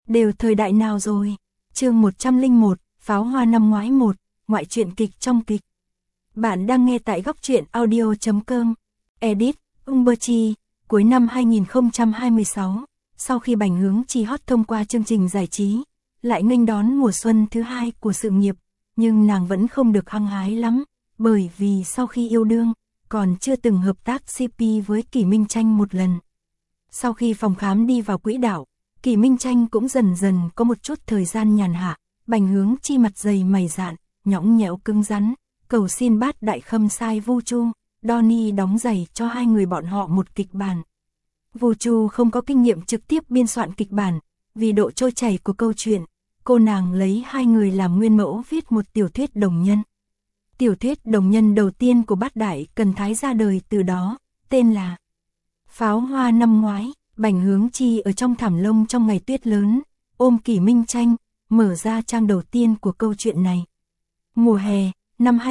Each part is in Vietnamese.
đều thời đại nào rồi. Chương 101, Pháo hoa năm ngoái 1, ngoại truyện kịch trong kịch. Bạn đang nghe tại góc truyện audio.com. Edit, Umberchi, cuối năm 2026, sau khi Bành Hướng Chi hot thông qua chương trình giải trí, lại nghênh đón mùa xuân thứ hai của sự nghiệp, nhưng nàng vẫn không được hăng hái lắm, bởi vì sau khi yêu đương, còn chưa từng hợp tác CP với Kỷ Minh Tranh một lần. Sau khi phòng khám đi vào quỹ đạo, Kỷ Minh Tranh cũng dần dần có một chút thời gian nhàn hạ. Bành Hướng Chi mặt dày mày dạn, nhõng nhẽo cứng rắn, cầu xin Bát Đại Khâm sai Vu Chu, Donnie đóng giày cho hai người bọn họ một kịch bản. Vu Chu không có kinh nghiệm trực tiếp biên soạn kịch bản, vì độ trôi chảy của câu chuyện, cô nàng lấy hai người làm nguyên mẫu viết một tiểu thuyết đồng nhân. Tiểu thuyết đồng nhân đầu tiên của Bát Đại Cần Thái ra đời từ đó, tên là Pháo hoa năm ngoái. Bành Hướng Chi ở trong thảm lông trong ngày tuyết lớn, ôm Kỷ Minh Tranh, mở ra trang đầu tiên của câu chuyện này. Mùa hè, năm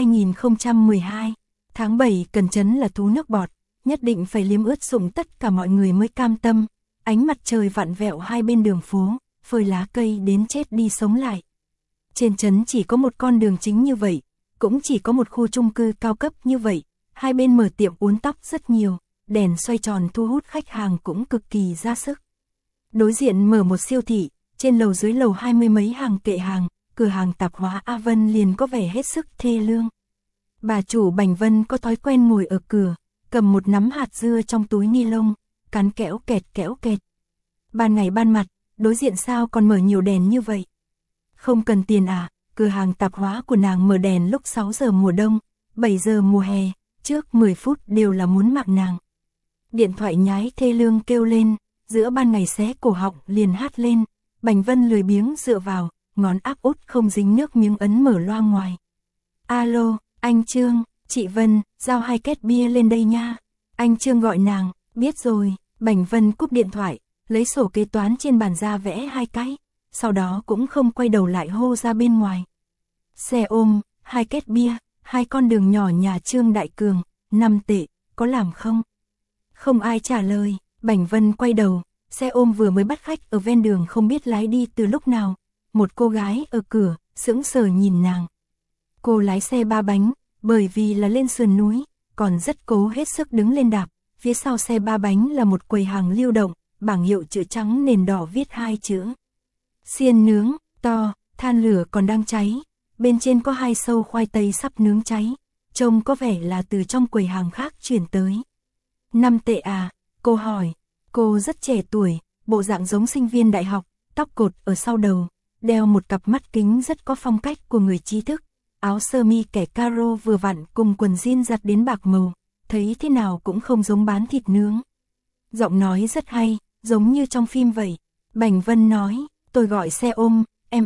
2012, tháng 7 Cần Trấn là thú nước bọt, nhất định phải liếm ướt sũng tất cả mọi người mới cam tâm. Ánh mặt trời vặn vẹo hai bên đường phố, phơi lá cây đến chết đi sống lại. Trên trấn chỉ có một con đường chính như vậy, cũng chỉ có một khu chung cư cao cấp như vậy, hai bên mở tiệm uốn tóc rất nhiều. Đèn xoay tròn thu hút khách hàng cũng cực kỳ ra sức. Đối diện mở một siêu thị, trên lầu dưới lầu 20 mấy hàng kệ hàng, cửa hàng tạp hóa A Vân liền có vẻ hết sức thê lương. Bà chủ Bành Vân có thói quen ngồi ở cửa, cầm một nắm hạt dưa trong túi ni lông, cắn kéo kẹt. Ban ngày ban mặt, đối diện sao còn mở nhiều đèn như vậy? Không cần tiền à? Cửa hàng tạp hóa của nàng mở đèn lúc 6 giờ mùa đông, 7 giờ mùa hè, trước 10 phút đều là muốn mạng nàng. Điện thoại nhái thê lương kêu lên, giữa ban ngày xé cổ họng liền hát lên. Bành Vân lười biếng dựa vào, ngón áp út không dính nước miếng ấn mở loa ngoài. Alo, anh Trương, chị Vân, giao 2 két bia lên đây nha. Anh Trương gọi nàng, biết rồi. Bành Vân cúp điện thoại, lấy sổ kế toán trên bàn ra vẽ 2 cái, sau đó cũng không quay đầu lại hô ra bên ngoài. Xe ôm, 2 két bia, 2 con đường nhỏ nhà Trương Đại Cường, 5 tệ, có làm không? Không ai trả lời. Bành Vân quay đầu, xe ôm vừa mới bắt khách ở ven đường không biết lái đi từ lúc nào. Một cô gái ở cửa, sững sờ nhìn nàng. Cô lái xe 3 bánh, bởi vì là lên sườn núi, còn rất cố hết sức đứng lên đạp. Phía sau xe 3 bánh là một quầy hàng lưu động, bảng hiệu chữ trắng nền đỏ viết 2 chữ. Xiên nướng, to, than lửa còn đang cháy. Bên trên có 2 sâu khoai tây sắp nướng cháy. Trông có vẻ là từ trong quầy hàng khác chuyển tới. 5 tệ à? Cô hỏi. Cô rất trẻ tuổi, bộ dạng giống sinh viên đại học, tóc cột ở sau đầu, đeo một cặp mắt kính rất có phong cách của người trí thức, áo sơ mi kẻ caro vừa vặn cùng quần jean giặt đến bạc màu, thấy thế nào cũng không giống bán thịt nướng. Giọng nói rất hay, giống như trong phim vậy. Bành Vân nói, tôi gọi xe ôm,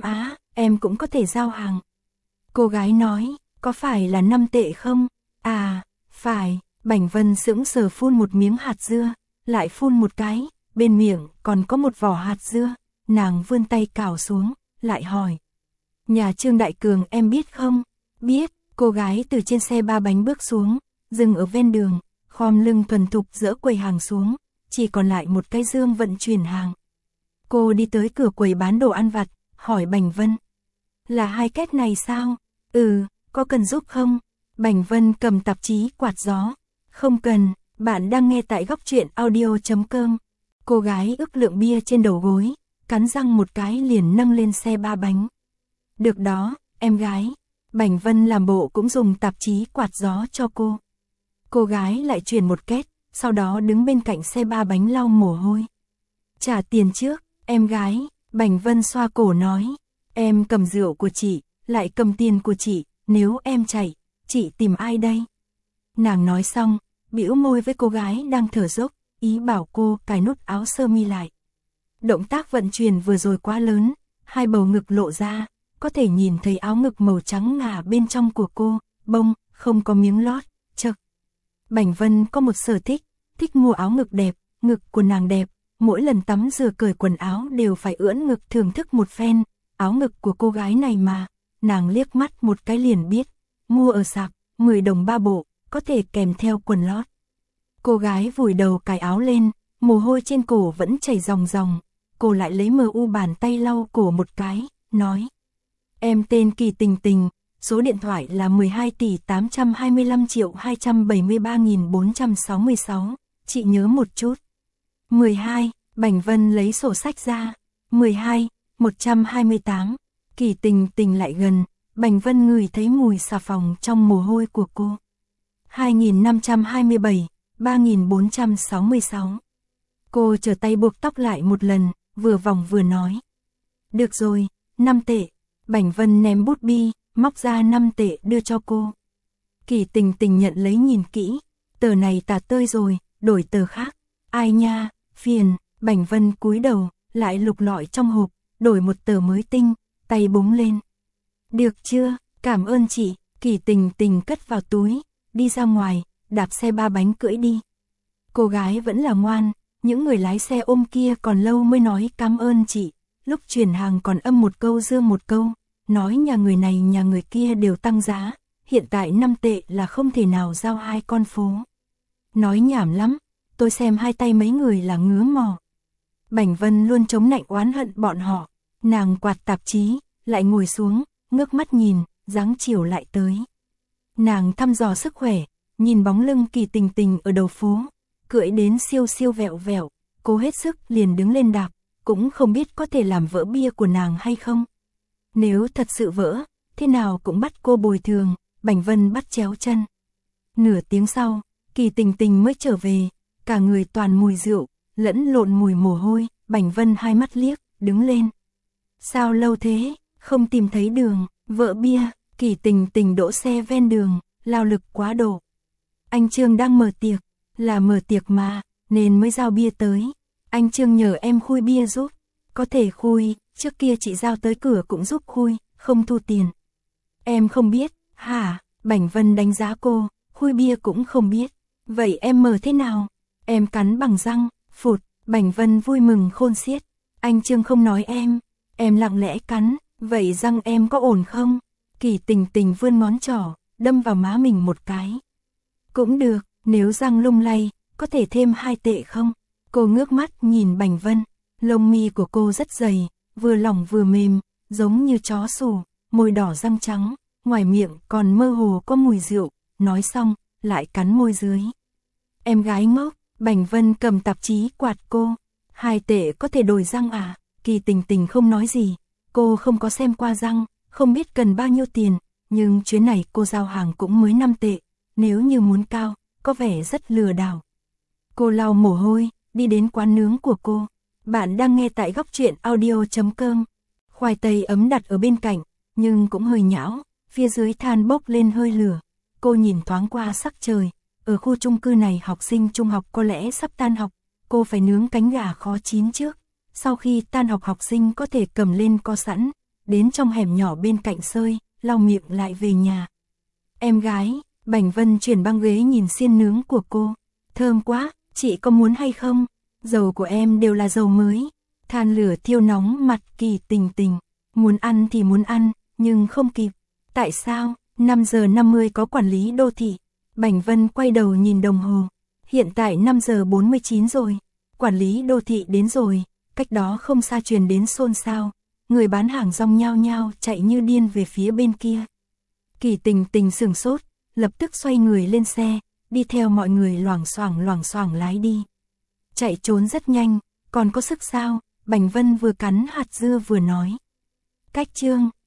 em cũng có thể giao hàng. Cô gái nói, có phải là 5 tệ không? À, phải. Bành Vân sững sờ phun một miếng hạt dưa, lại phun một cái, bên miệng còn có một vỏ hạt dưa, nàng vươn tay cào xuống, lại hỏi. Nhà Trương Đại Cường em biết không? Biết. Cô gái từ trên xe 3 bánh bước xuống, dừng ở ven đường, khom lưng thuần thục dỡ quầy hàng xuống, chỉ còn lại một cái dương vận chuyển hàng. Cô đi tới cửa quầy bán đồ ăn vặt, hỏi Bành Vân. Là 2 két này sao? Ừ, có cần giúp không? Bành Vân cầm tạp chí quạt gió. Không cần, bạn đang nghe tại góc truyện audio.com. Cô gái ước lượng bia trên đầu gối, cắn răng một cái liền nâng lên xe 3 bánh. Được đó, em gái. Bành Vân làm bộ cũng dùng tạp chí quạt gió cho cô. Cô gái lại chuyển một két, sau đó đứng bên cạnh xe 3 bánh lau mồ hôi. Trả tiền trước, em gái. Bành Vân xoa cổ nói. Em cầm rượu của chị, lại cầm tiền của chị, nếu em chạy, chị tìm ai đây? Nàng nói xong, bĩu môi với cô gái đang thở dốc, ý bảo cô cài nút áo sơ mi lại. Động tác vận chuyển vừa rồi quá lớn, 2 bầu ngực lộ ra, có thể nhìn thấy áo ngực màu trắng ngà bên trong của cô, bông, không có miếng lót, chật. Bành Vân có một sở thích, thích mua áo ngực đẹp, ngực của nàng đẹp, mỗi lần tắm rửa cởi quần áo đều phải ưỡn ngực thưởng thức một phen, áo ngực của cô gái này mà, nàng liếc mắt một cái liền biết, mua ở sạp, 10 đồng 3 bộ. Có thể kèm theo quần lót. Cô gái vùi đầu cài áo lên, mồ hôi trên cổ vẫn chảy ròng ròng. cô lại lấy MU bàn tay lau cổ một cái, nói. Em tên Kỳ Tình Tình, số điện thoại là 12.825.273.466, chị nhớ một chút. 12, Bảnh Vân lấy sổ sách ra. 12, 128, Kỳ Tình Tình lại gần, Bảnh Vân ngửi thấy mùi xà phòng trong mồ hôi của cô. 2527, 3466. Cô trở tay buộc tóc lại một lần, vừa vòng vừa nói. Được rồi, 5 tệ. Bảnh Vân ném bút bi, móc ra 5 tệ đưa cho cô. Kỳ Tình Tình nhận lấy nhìn kỹ, tờ này tả tơi rồi, đổi tờ khác. Ai nha, phiền. Bảnh Vân cúi đầu, lại lục lọi trong hộp, đổi một tờ mới tinh, tay búng lên. Được chưa, cảm ơn chị. Kỳ Tình Tình cất vào túi, đi ra ngoài, đạp xe 3 bánh cưỡi đi. Cô gái vẫn là ngoan, những người lái xe ôm kia còn lâu mới nói cảm ơn chị. Lúc chuyển hàng còn âm một câu dương một câu, nói nhà người này nhà người kia đều tăng giá, hiện tại 5 tệ là không thể nào giao 2 con phố. Nói nhảm lắm, tôi xem hai tay mấy người là ngứa mò. Bảnh Vân luôn chống nạnh oán hận bọn họ, nàng quạt tạp chí, lại ngồi xuống, ngước mắt nhìn, dáng chiều lại tới. Nàng thăm dò sức khỏe, nhìn bóng lưng Kỳ Tình Tình ở đầu phố, cưỡi đến siêu siêu vẹo vẹo, cố hết sức liền đứng lên đạp, cũng không biết có thể làm vỡ bia của nàng hay không. Nếu thật sự vỡ, thế nào cũng bắt cô bồi thường. Bảnh Vân bắt chéo chân. Nửa tiếng sau, Kỳ Tình Tình mới trở về, cả người toàn mùi rượu, lẫn lộn mùi mồ hôi. Bảnh Vân hai mắt liếc, đứng lên. Sao lâu thế, không tìm thấy đường, vỡ bia. Kỳ Tình Tình đỗ xe ven đường, lao lực quá độ. Anh Trương đang mở tiệc, là mở tiệc mà, nên mới giao bia tới. Anh Trương nhờ em khui bia giúp, có thể khui, trước kia chị giao tới cửa cũng giúp khui, không thu tiền. Em không biết, hả? Bảnh Vân đánh giá cô, khui bia cũng không biết. Vậy em mở thế nào? Em cắn bằng răng, phụt. Bảnh Vân vui mừng khôn xiết. Anh Trương không nói em lặng lẽ cắn, vậy răng em có ổn không? Kỳ Tình Tình vươn ngón trỏ, đâm vào má mình một cái. Cũng được, nếu răng lung lay, có thể thêm 2 tệ không? Cô ngước mắt nhìn Bảnh Vân, lông mi của cô rất dày, vừa lỏng vừa mềm, giống như chó sủ, môi đỏ răng trắng, ngoài miệng còn mơ hồ có mùi rượu, nói xong, lại cắn môi dưới. Em gái ngốc, Bảnh Vân cầm tạp chí quạt cô. 2 tệ có thể đổi răng à? Kỳ Tình Tình không nói gì, cô không có xem qua răng, không biết cần bao nhiêu tiền, nhưng chuyến này cô giao hàng cũng mới 5 tệ, nếu như muốn cao, có vẻ rất lừa đảo. Cô lau mồ hôi, đi đến quán nướng của cô. Bạn đang nghe tại góc truyện audio.com. Khoai tây ấm đặt ở bên cạnh, nhưng cũng hơi nhão, phía dưới than bốc lên hơi lửa. Cô nhìn thoáng qua sắc trời, ở khu chung cư này học sinh trung học có lẽ sắp tan học, cô phải nướng cánh gà khó chín trước. Sau khi tan học học sinh có thể cầm lên co sẵn, đến trong hẻm nhỏ bên cạnh sơi, lau miệng lại về nhà. Em gái, Bảnh Vân chuyển băng ghế nhìn xiên nướng của cô. Thơm quá, chị có muốn hay không? Dầu của em đều là dầu mới. Than lửa thiêu nóng mặt Kỳ Tình Tình. Muốn ăn thì muốn ăn, nhưng không kịp. Tại sao? 5 giờ 50 có quản lý đô thị. Bảnh Vân quay đầu nhìn đồng hồ. Hiện tại 5 giờ 49 rồi. Quản lý đô thị đến rồi. Cách đó không xa truyền đến xôn xao. Người bán hàng rong nhao nhao chạy như điên về phía bên kia. Kỳ Tình Tình sửng sốt, lập tức xoay người lên xe, đi theo mọi người loảng xoảng lái đi. Chạy trốn rất nhanh, còn có sức sao? Bảnh Vân vừa cắn hạt dưa vừa nói. Cách Trương,